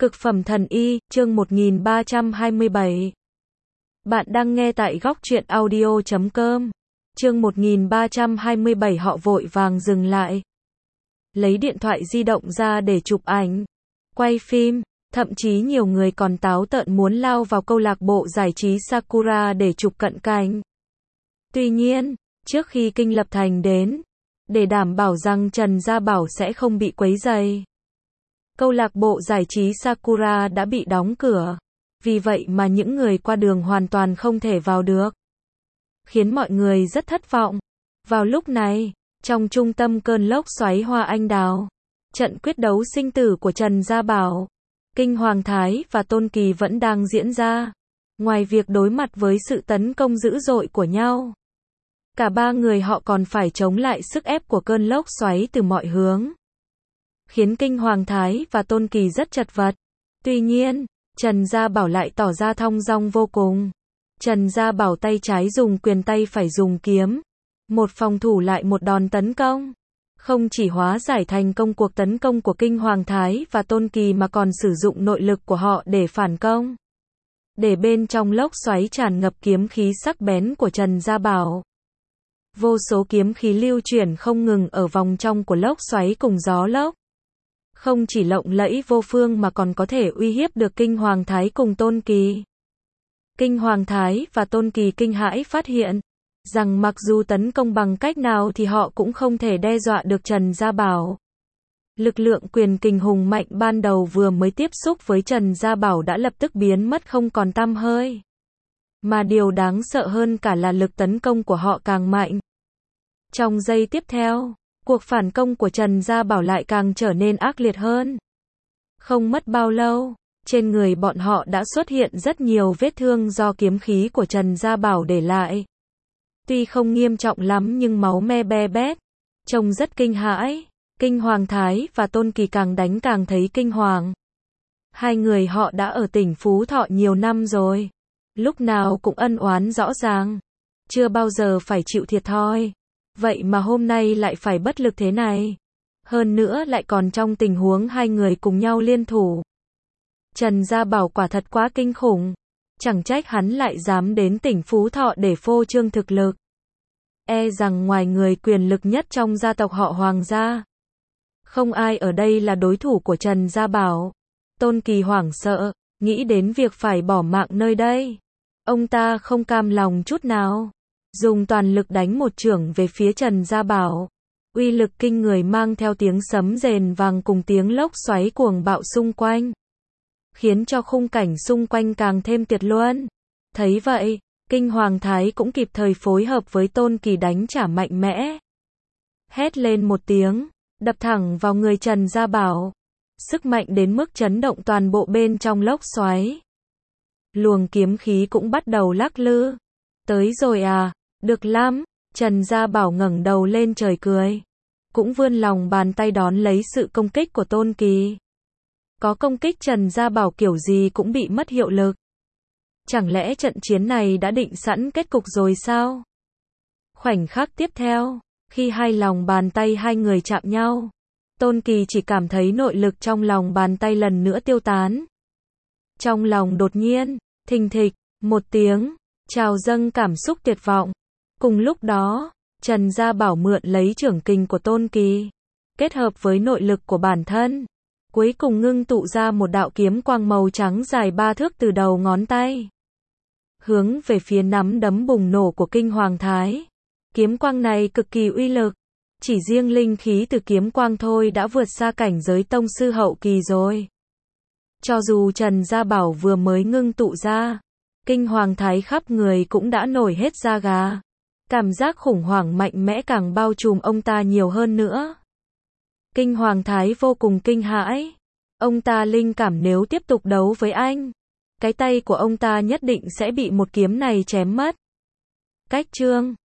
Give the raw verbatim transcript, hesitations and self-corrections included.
Cực phẩm thần y, chương một nghìn ba trăm hai mươi bảy. Bạn đang nghe tại góc truyện audio chấm com. Chương một nghìn ba trăm hai mươi bảy. Họ vội vàng dừng lại. Lấy điện thoại di động ra để chụp ảnh, quay phim, thậm chí nhiều người còn táo tợn muốn lao vào câu lạc bộ giải trí Sakura để chụp cận cảnh. Tuy nhiên, trước khi Kinh Lập Thành đến, để đảm bảo rằng Trần Gia Bảo sẽ không bị quấy rầy, câu lạc bộ giải trí Sakura đã bị đóng cửa. Vì vậy mà những người qua đường hoàn toàn không thể vào được, khiến mọi người rất thất vọng. Vào lúc này, trong trung tâm cơn lốc xoáy hoa anh đào, trận quyết đấu sinh tử của Trần Gia Bảo, Kinh Hoàng Thái và Tôn Kỳ vẫn đang diễn ra. Ngoài việc đối mặt với sự tấn công dữ dội của nhau, cả ba người họ còn phải chống lại sức ép của cơn lốc xoáy từ mọi hướng, khiến Kinh Hoàng Thái và Tôn Kỳ rất chật vật. Tuy nhiên, Trần Gia Bảo lại tỏ ra thong dong vô cùng. Trần Gia Bảo tay trái dùng quyền, tay phải dùng kiếm, một phòng thủ lại một đòn tấn công, không chỉ hóa giải thành công cuộc tấn công của Kinh Hoàng Thái và Tôn Kỳ mà còn sử dụng nội lực của họ để phản công. Để bên trong lốc xoáy tràn ngập kiếm khí sắc bén của Trần Gia Bảo. Vô số kiếm khí lưu chuyển không ngừng ở vòng trong của lốc xoáy cùng gió lốc. Không chỉ lộng lẫy vô phương mà còn có thể uy hiếp được Kinh Hoàng Thái cùng Tôn Kỳ. Kinh Hoàng Thái và Tôn Kỳ kinh hãi phát hiện rằng mặc dù tấn công bằng cách nào thì họ cũng không thể đe dọa được Trần Gia Bảo. Lực lượng quyền kình hùng mạnh ban đầu vừa mới tiếp xúc với Trần Gia Bảo đã lập tức biến mất không còn tăm hơi. Mà điều đáng sợ hơn cả là lực tấn công của họ càng mạnh. Trong giây tiếp theo, cuộc phản công của Trần Gia Bảo lại càng trở nên ác liệt hơn. Không mất bao lâu, trên người bọn họ đã xuất hiện rất nhiều vết thương do kiếm khí của Trần Gia Bảo để lại. Tuy không nghiêm trọng lắm nhưng máu me be bét, trông rất kinh hãi. Kinh Hoàng Thái và Tôn Kỳ càng đánh càng thấy kinh hoàng. Hai người họ đã ở tỉnh Phú Thọ nhiều năm rồi, lúc nào cũng ân oán rõ ràng, chưa bao giờ phải chịu thiệt thòi. Vậy mà hôm nay lại phải bất lực thế này. Hơn nữa lại còn trong tình huống hai người cùng nhau liên thủ. Trần Gia Bảo quả thật quá kinh khủng. Chẳng trách hắn lại dám đến tỉnh Phú Thọ để phô trương thực lực. E rằng ngoài người quyền lực nhất trong gia tộc họ Hoàng gia, không ai ở đây là đối thủ của Trần Gia Bảo. Tôn Kỳ hoảng sợ, nghĩ đến việc phải bỏ mạng nơi đây. Ông ta không cam lòng chút nào, dùng toàn lực đánh một chưởng về phía Trần Gia Bảo. Uy lực kinh người mang theo tiếng sấm rền vang cùng tiếng lốc xoáy cuồng bạo xung quanh, khiến cho khung cảnh xung quanh càng thêm tuyệt luân. Thấy vậy, Kinh Hoàng Thái cũng kịp thời phối hợp với Tôn Kỳ đánh trả mạnh mẽ. Hét lên một tiếng, đập thẳng vào người Trần Gia Bảo. Sức mạnh đến mức chấn động toàn bộ bên trong lốc xoáy. Luồng kiếm khí cũng bắt đầu lắc lư. Tới rồi à, được lắm. Trần Gia Bảo ngẩng đầu lên trời cười, cũng vươn lòng bàn tay đón lấy sự công kích của Tôn Kỳ. Có công kích Trần Gia Bảo kiểu gì cũng bị mất hiệu lực. Chẳng lẽ trận chiến này đã định sẵn kết cục rồi sao? Khoảnh khắc tiếp theo, khi hai lòng bàn tay hai người chạm nhau, Tôn Kỳ chỉ cảm thấy nội lực trong lòng bàn tay lần nữa tiêu tán. Trong lòng đột nhiên, thình thịch, một tiếng, trào dâng cảm xúc tuyệt vọng. Cùng lúc đó, Trần Gia Bảo mượn lấy chưởng kình của Tôn Kỳ, kết hợp với nội lực của bản thân, cuối cùng ngưng tụ ra một đạo kiếm quang màu trắng dài ba thước từ đầu ngón tay, hướng về phía nắm đấm bùng nổ của Kinh Hoàng Thái. Kiếm quang này cực kỳ uy lực, chỉ riêng linh khí từ kiếm quang thôi đã vượt xa cảnh giới tông sư hậu kỳ rồi. Cho dù Trần Gia Bảo vừa mới ngưng tụ ra, Kinh Hoàng Thái khắp người cũng đã nổi hết da gà. Cảm giác khủng hoảng mạnh mẽ càng bao trùm ông ta nhiều hơn nữa. Kinh Hoàng Thái vô cùng kinh hãi. Ông ta linh cảm nếu tiếp tục đấu với anh, cái tay của ông ta nhất định sẽ bị một kiếm này chém mất. Cách chương